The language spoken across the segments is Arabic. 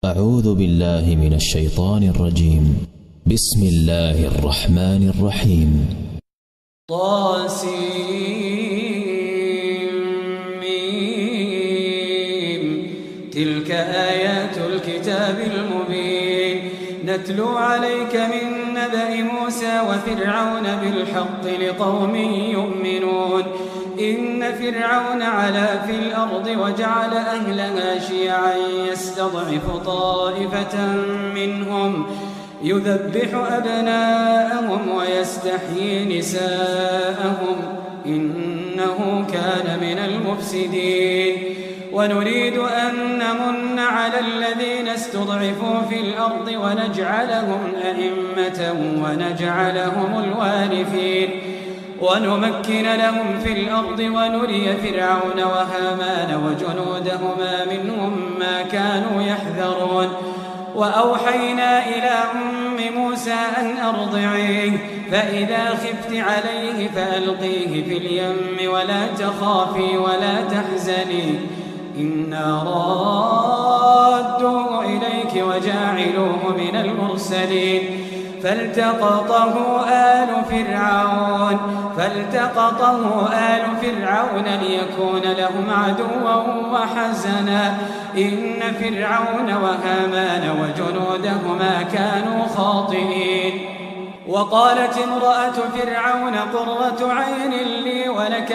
أعوذ بالله من الشيطان الرجيم. بسم الله الرحمن الرحيم. طاسيم. تلك آيات الكتاب المبين نتلو عليك من نبأ موسى وفرعون بالحق لقوم يؤمنون. إن فرعون علا في الأرض وجعل أهلها شيعا يستضعف طائفة منهم يذبح أبناءهم ويستحيي نساءهم إنه كان من المفسدين. ونريد أن نمن على الذين استضعفوا في الأرض ونجعلهم أئمة ونجعلهم الوارثين ونمكن لهم في الأرض ونري فرعون وهامان وجنودهما منهم ما كانوا يحذرون. وأوحينا إلى أم موسى أن أرضعيه فإذا خفت عليه فألقيه في اليم ولا تخافي ولا تحزني إنا رادوه إليك وجاعلوه من المرسلين. فالتقطه آل فرعون ليكون لهم عدوا وحزنا إن فرعون وهامان وجنودهما كانوا خاطئين. وقالت امرأة فرعون قرة عين لي ولك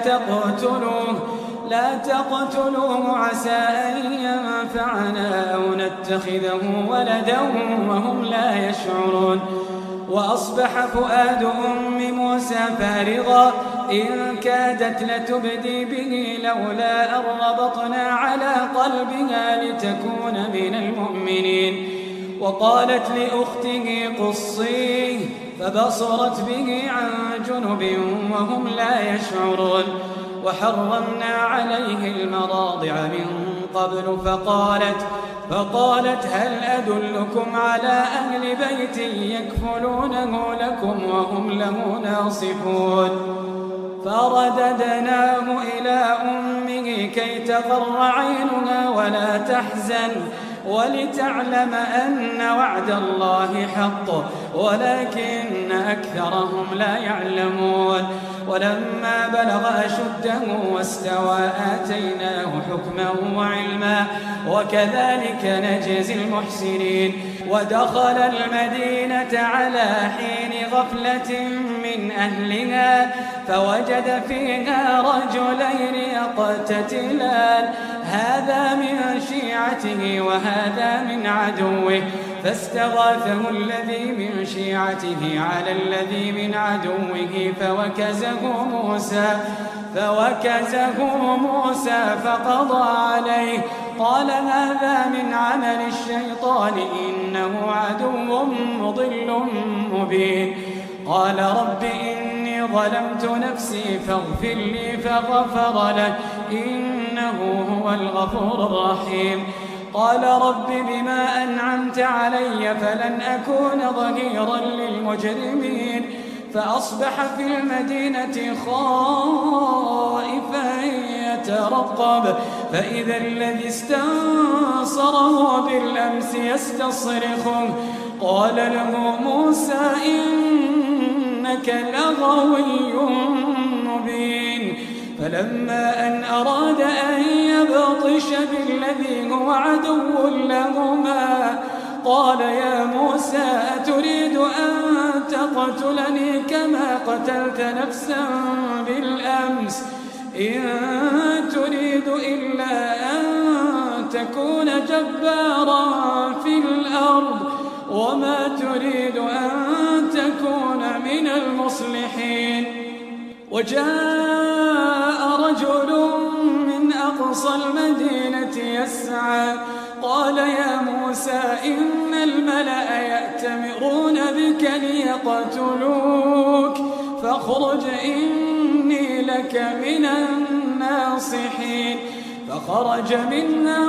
لا تقتلوه عسى أن ينفعنا أو نتخذه ولدا وهم لا يشعرون. وأصبح فؤاد أم موسى فارغا إن كادت لتبدي به لولا أن ربطنا على قلبها لتكون من المؤمنين. وقالت لأخته قصيه فبصرت به عن جنب وهم لا يشعرون. وحرمنا عليه المراضع من قبل فقالت هل أدلكم على أهل بيت يكفلونه لكم وهم له ناصحون. فرددناه إلى أمه كي تقر عينها ولا تحزن ولتعلم أن وعد الله حق ولكن أكثرهم لا يعلمون. ولما بلغ أشده واستوى آتيناه حكما وعلما وكذلك نجزي المحسنين. ودخل المدينة على حين غفلة من أهلها فوجد فيها رجلين يقتتلان هذا من شيعته وهذا من عدوه فاستغاثه الذي من شيعته على الذي من عدوه فوكزه موسى فقضى عليه قال هذا من عمل الشيطان إنه عدو مضل مبين. قال رب إني ظلمت نفسي فاغفر لي فغفر له إنه هو الغفور الرحيم. قال رب بما أنعمت علي فلن أكون ظهيرا للمجرمين. فأصبح في المدينة خائفا يترقب فإذا الذي استنصره بالأمس يستصرخه قال له موسى إنك لغوي مبين. فلما أن أراد أن يبطش بالذي هو عدو لهما قال يا موسى أتريد أن تقتلني كما قتلت نفسا بالأمس إن تريد إلا أن تكون جبارا في الأرض وما تريد أن تكون من المصلحين. وجاء رجل من أقصى المدينة يسعى قال يا موسى إن الملأ يأتمرون بك ليقتلوك فاخرج إني لك من الناصحين. فخرج منها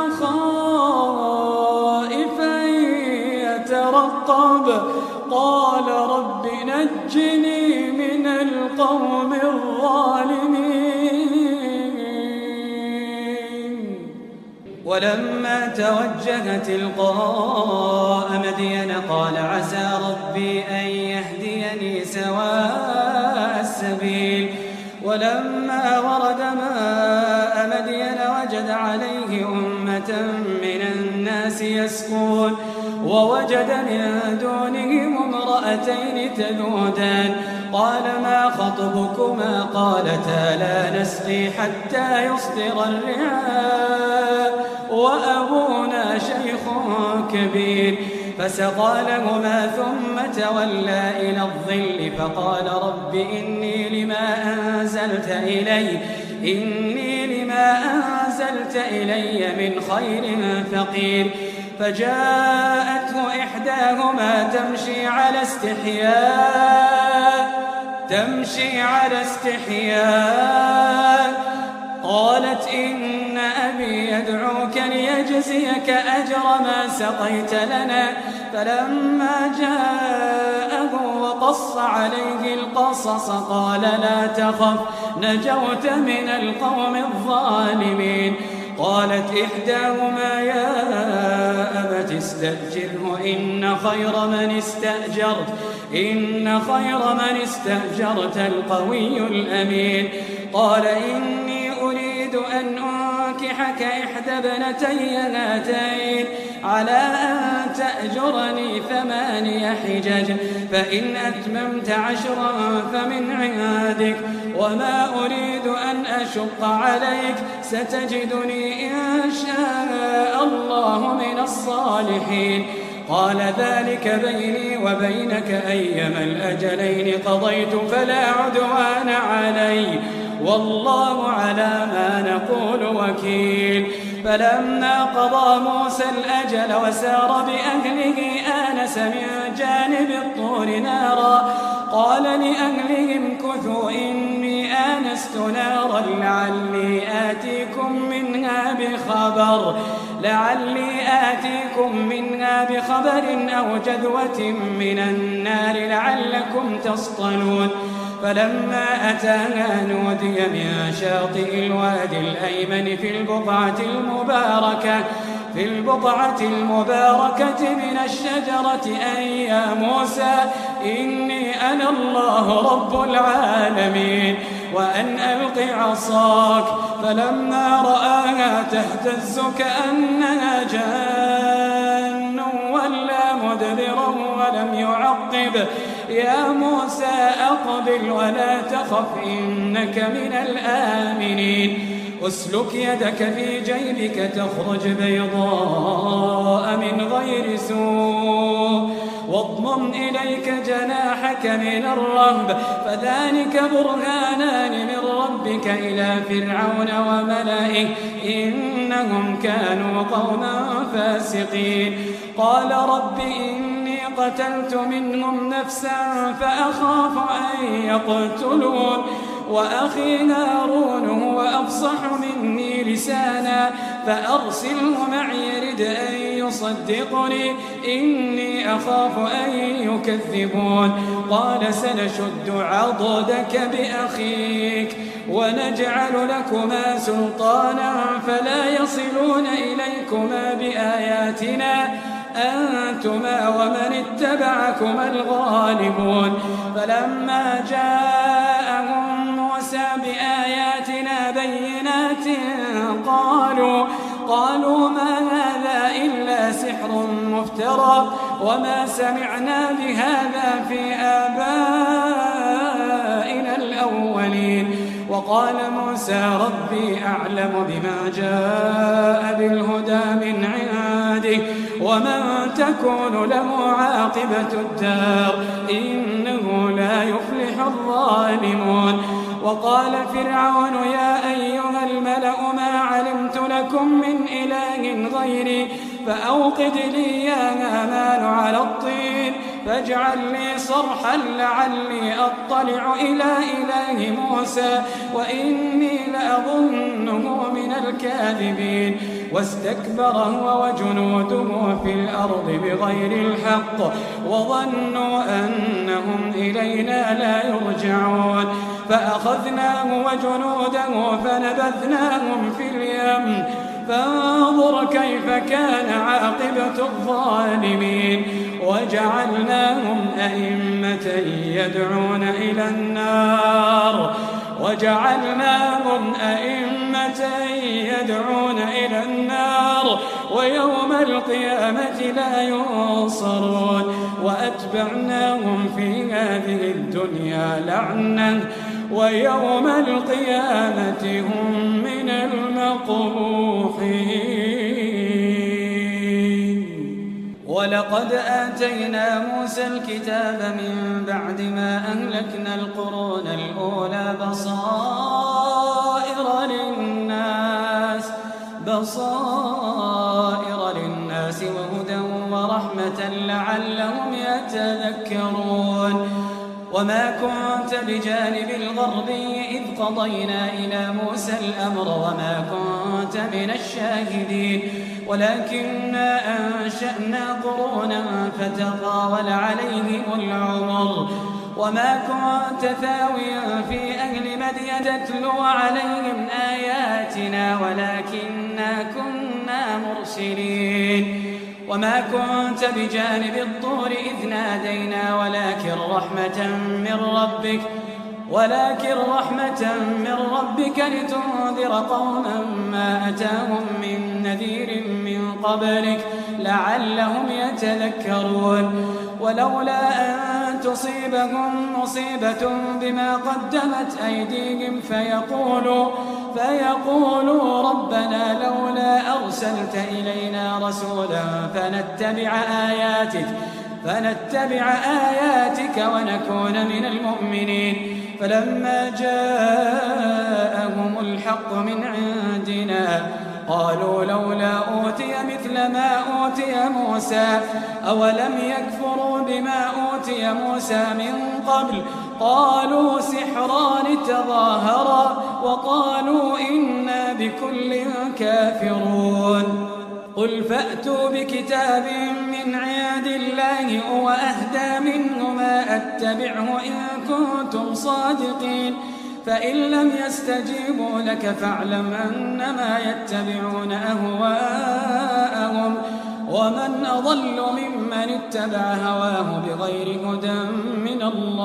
خائفا يترقب قال رب نجني من القوم الظالمين. ولما توجه تلقاء مدين قال عسى ربي أن يهديني سواء السبيل ولما ورد ماء مدين وجد عليه أمة من الناس يسقون ووجد من دونهم امرأتين تذودان قال ما خطبكما قالتا لا نسقي حتى يصدر الرعاء وأبونا شيخ كبير فسقى لهما ثم تولى إلى الظل فقال رب إني لما أنزلت إلي من خير فقير فجاءته إحداهما تمشي على استحياء قالت إن أبي يدعوك ليجزيك أجر ما سقيت لنا فلما جاءه وقص عليه القصص قال لا تخف نجوت من القوم الظالمين قالت إحداهما يا أبت استأجره إن خير من استأجرت القوي الأمين قال إني أريد أن أنكحك إحدى ابنتي هاتين على أن تأجرني 8 حجج فإن أتممت 10 فمن عندك وما أريد أن أشق عليك ستجدني إن شاء الله من الصالحين قال ذلك بيني وبينك أيما الأجلين قضيت فلا عدوان علي والله على ما نقول وكيل فلما قضى موسى الأجل وسار بأهله آنس من جانب الطور نارا قال لأهلهم كثوا إني آنست نارا لعلي آتيكم منها بخبر أو جذوة من النار لعلكم تصطلون فلما أتاها نودي من شاطئ الوادي الأيمن في البقعة المباركة من الشجرة أن يا موسى إني أنا الله رب العالمين وأن ألق عصاك فلما رآها تهتز كأنها جان ولا مدبرا ولم يعقب يا موسى أقبل ولا تخف إنك من الآمنين أسلك يدك في جيبك تخرج بيضاء من غير سوء واضمم إليك جناحك من الرهب فذلك برهانان من ربك إلى فرعون وملئه إنهم كانوا قوما فاسقين قال رب إني قتلت منهم نفسا فأخاف أن يقتلون وأخي هارون هو أفصح مني لسانا فأرسله معي يرد أن يصدقني إني أخاف أن يكذبون قال سنشد عضدك بأخيك ونجعل لكما سلطانا فلا يصلون إليكما بآياتنا أنتما ومن اتبعكما الغالبون فلما جاءهم موسى بآياتنا بينات قالوا ما هذا إلا سحر مفترى وما سمعنا بهذا في آبائنا الأولين وقال موسى ربي أعلم بما جاء بالهدى من عنده ومن تكون له عاقبة الدار إنه لا يفلح الظالمون وقال فرعون يا أيها الملأ ما علمت لكم من إله غيري فأوقد لي يا هامان على الطين فاجعل لي صرحا لعلي أطلع إلى إله موسى وإني لأظنه من الكاذبين واستكبر هو وجنوده في الأرض بغير الحق وظنوا أنهم إلينا لا يرجعون فأخذناه وجنوده فنبذناهم في اليم فانظر كيف كان عاقبة الظالمين وجعلناهم أئمة يدعون إلى النار ويوم القيامة لا ينصرون وأتبعناهم في هذه الدنيا لعنة ويوم القيامة هم من المقبوحين. ولقد آتينا موسى الكتاب من بعد ما أهلكنا القرون الأولى بصائر للناس وهدى ورحمة لعلهم يتذكرون. وما كنت بجانب الغربي إذ قضينا إلى موسى الأمر وما كنت من الشاهدين ولكننا أنشأنا قرونا فتطاول عليهم العمر وما كنت ثاويا في أهل مدين تتلو عليهم آياتنا ولكننا كنا مرسلين. وما كنت بجانب الطور إذ نادينا ولكن رحمة من ربك لتنذر قوما ما أتاهم من نذير من قبلك لعلهم يتذكرون. ولولا أن تصيبهم مصيبة بما قدمت أيديهم فيقولوا ربنا لولا أرسلت إلينا رسولا فنتبع آياتك ونكون من المؤمنين. فلما جاءهم الحق من عندنا قالوا لولا أوتي مثل ما أوتي موسى أولم يكفروا بما أوتي موسى من قبل قالوا سحران تظاهرا وقالوا إنا بكل كافرون. قل فأتوا بكتاب من عند الله هو أهدى منه ما أتبعه إن كنتم صادقين فإن لم يستجيبوا لك فاعلم أنما يتبعون أهواءهم ومن أضل ممن اتبع هواه بغير هدى من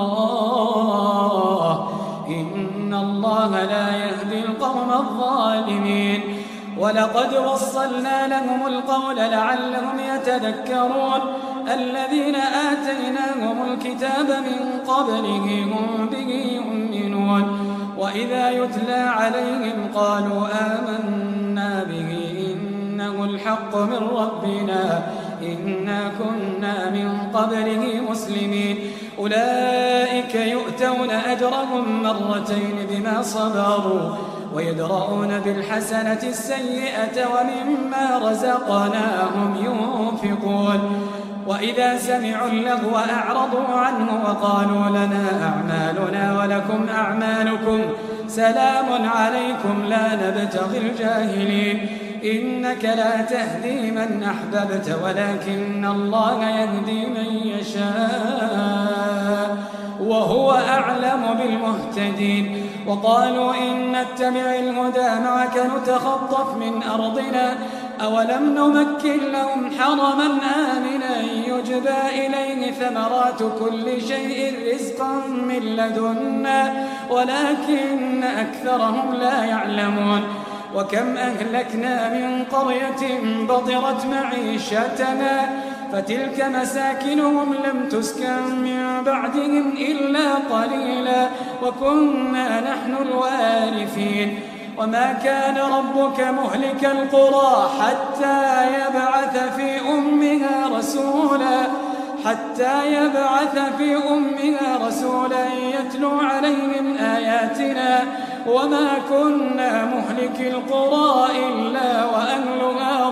الله إن الله لا يهدي القوم الظالمين. ولقد وصلنا لهم القول لعلهم يتذكرون. الذين آتيناهم الكتاب من قبله هم به يؤمنون وإذا يتلى عليهم قالوا آمنا به إنه الحق من ربنا إنا كنا من قبله مسلمين. أولئك يؤتون أجرهم مرتين بما صبروا ويدرؤون بالحسنة السيئة ومما رزقناهم ينفقون. وإذا سمعوا اللغو أعرضوا عنه وقالوا لنا أعمالنا ولكم أعمالكم سلام عليكم لا نبتغي الجاهلين. إنك لا تهدي من أحببت ولكن الله يهدي من يشاء وهو أعلم بالمهتدين. وقالوا إن نتبع الهدى معك نتخطف من أرضنا أولم نمكن لهم حرما آمنا يجبى إليه ثمرات كل شيء رزقا من لدنا ولكن أكثرهم لا يعلمون. وكم أهلكنا من قرية بطرت معيشتنا فتلك مساكنهم لم تسكن من بعدهم إلا قليلا وكنا نحن الوارثين. وما كان ربك مهلك القرى حتى يبعث في أمها رسولا يتلو عليهم آياتنا وما كنا مهلك القرى إلا وأهلها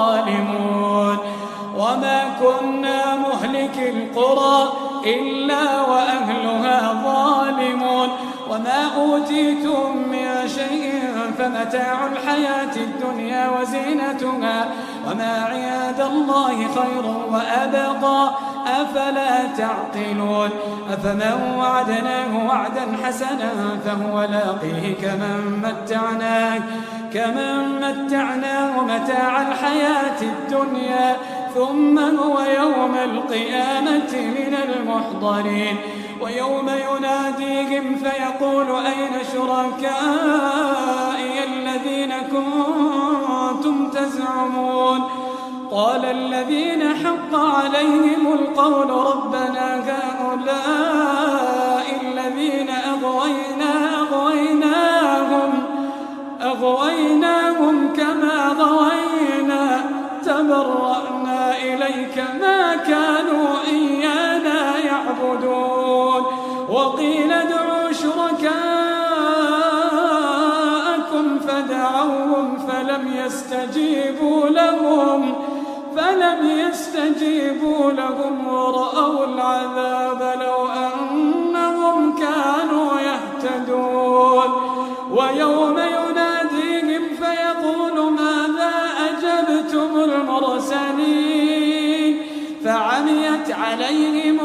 ظالمون. وما أوتيتم من شيء فمتاع الحياة الدنيا وزينتها وما عند الله خير وأبقى أفلا تعقلون أفمن وعدناه وعدا حسنا فهو لاقيه كمن متعناه متاع الحياة الدنيا ثم هو يوم القيامة من المحضرين ويوم يناديهم فيقول أين شركائي الذين كنتم تزعمون قال الذين حق عليهم القول ربنا هؤلاء الذين أغويناهم كما غوينا تبرأنا إليك ما كانوا إيانا يعبدون وقيل ادعوا شركاءكم فدعوهم فلم يستجيبوا لهم ورأوا العذاب لو أنهم كانوا يهتدون ويوم يناديهم فيقول ماذا أجبتم المرسلين فعميت عليهم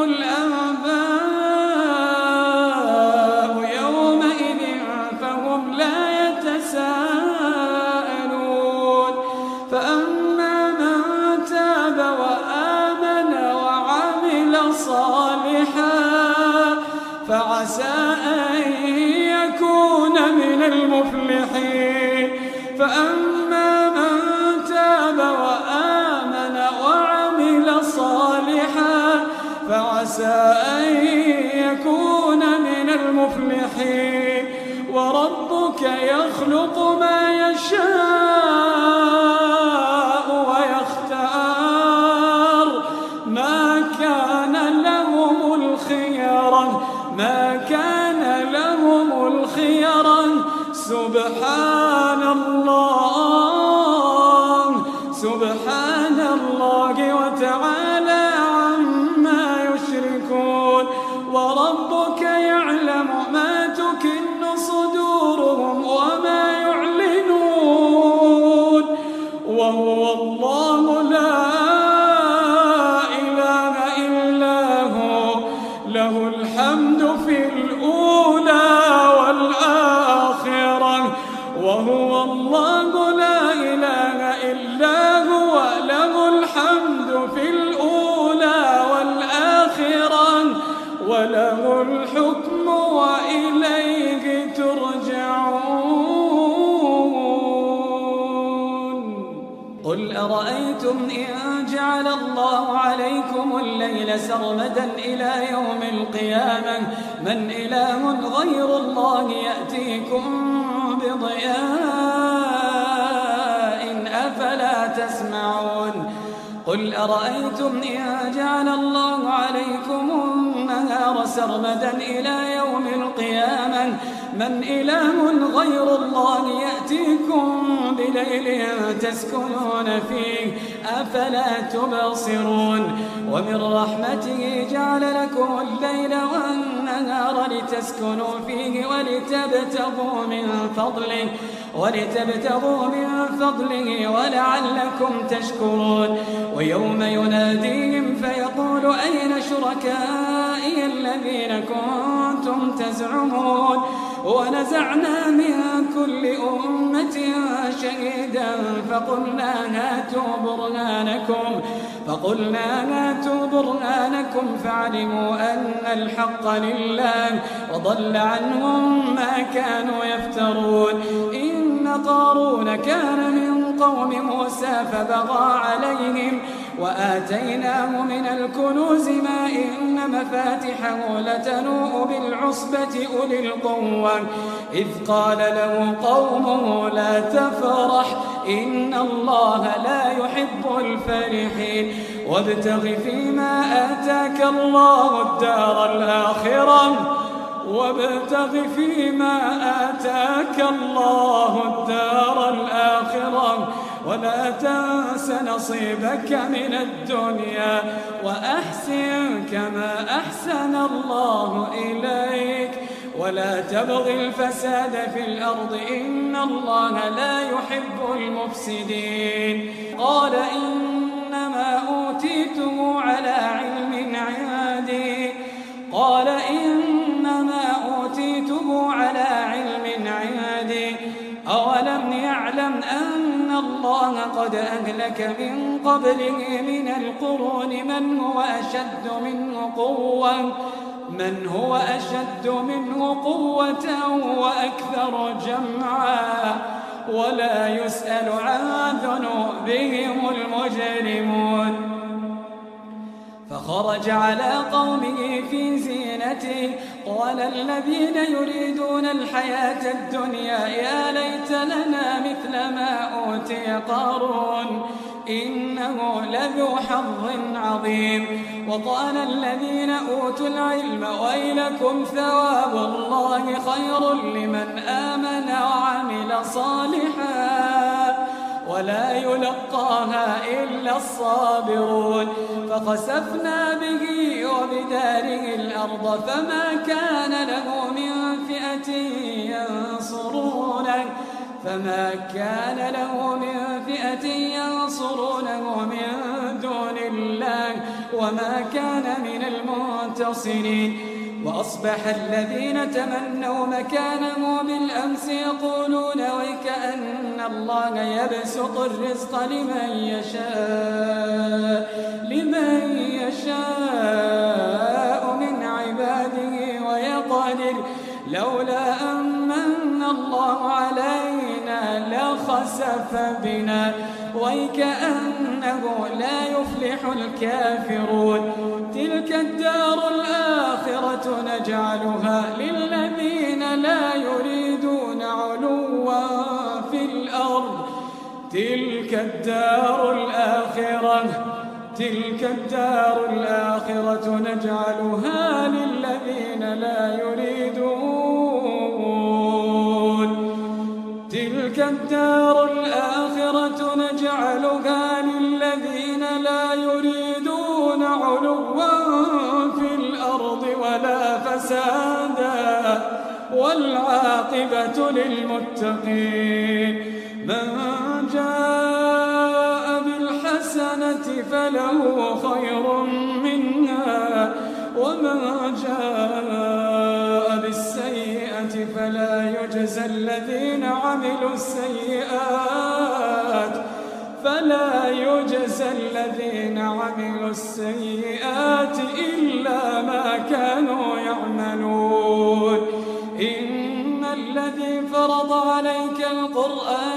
الأنباء يومئذ فهم لا يتساءلون فأما من تاب وآمن وعمل صالحا فعسى أن يكون من المفلحين فأما من تاب وآمن وعمل صالحا فعسى أن يكون من المفلحين وربك يخلق ما يشاء ويختار ما كان لهم الخيرة سبحان الله وتعالى عما يشركون وربك يعلم ما تكن صدورهم وما يعلنون وهو الله لا إله إلا هو له الحمد في الأولى والآخرة وهو الله لا إله إلا هو له الحمد في الأولى والآخرة وله الحكم وإليه ترجعون قل أرأيتم إن جعل الله عليكم الليل سرمدا إلى يوم القيامة من إله غير الله يأتيكم بضياء أفلا تسمعون قل أرأيتم إن جعل الله عليكم النهار سرمدا إلى يوم القيامة من إله غير الله يأتيكم بليل تسكنون فيه أفلا تبصرون ومن رحمته جعل لكم الليل والنهار لتسكنوا فيه ولتبتغوا من فضله ولعلكم تشكرون ويوم يناديهم فيقول أين شركائي الذين كنتم تزعمون ونزعنا من كل أمة شهيدا فقلنا هاتوا برهانكم فعلموا أن الحق لله وضل عنهم ما كانوا يفترون إن قارون كان من قوم موسى فبغى عليهم وآتيناه من الكنوز ما إن مفاتحه لتنوء بالعصبة أولي القوة إذ قال له قومه لا تفرح إن الله لا يحب الفرحين وابتغ فيما آتاك الله الدار الآخرة ولا تنس نصيبك من الدنيا وأحسن كما أحسن الله إليك ولا تبغي الفساد في الأرض إن الله لا يحب المفسدين. قال إنما أوتيته على علم عندي أولم يعلم أن الله قد أهلك من قبله من القرون من هو أشد منه قوة وأكثر جمعا ولا يسأل عن ذنوبهم المجرمون. فخرج على قومه في زينته قال الذين يريدون الحياة الدنيا يا ليت لنا مثل ما أوتي قارون إنه لذو حظ عظيم. وقال الذين أوتوا العلم ويلكم ثواب الله خير لمن آمن وعمل صالحا ولا يلقاها إلا الصابرون. فخسفنا به وبداره الأرض فما كان له من فئة ينصرونه من دون الله وما كان من المنتصرين. وأصبح الذين تمنوا مكانه بالأمس يقولون ويكأن الله يبسط الرزق لمن يشاء من عباده ويقدر لولا أمن الله علينا لخسف بنا ويكأنه لا يفلح الكافرون. تلك الدار الآخرة نجعلها للذين لا يريدون علوا في الأرض. تلك الدار الآخرة نجعلها للذين لا يريدون علوا في الأرض ولا فسادا والعاقبة للمتقين. من جاء بالحسنة فله خير منها ومن جاء بالسيئة فلا يجزى الذين عملوا السيئات إلا ما كانوا يعملون. إن الذي فرض عليك القرآن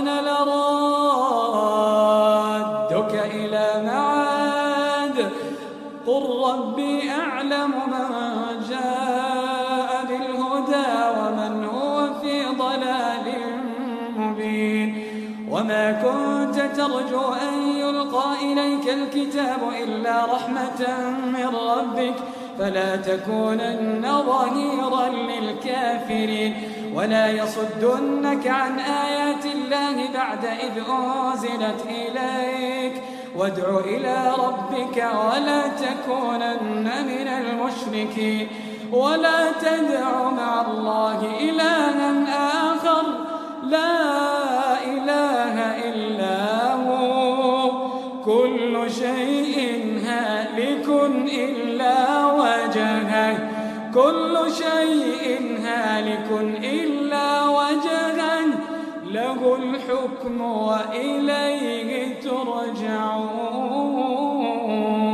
لرادك إلى معاد قل ربي أعلم من جاء بالهدى ومن هو في ضلال مبين. وما كنت ترجو أن يلقى إليك الكتاب إلا رحمة من ربك فلا تكونن ظهيرا للكافرين. ولا يصدنك عن آيات الله بعد إذ أنزلت إليك وادع إلى ربك ولا تكونن من المشركين. ولا تدع مع الله إلها آخر لا إله إلا هو كل شيء هالك إلا وجهه له الحكم وإليه ترجعون.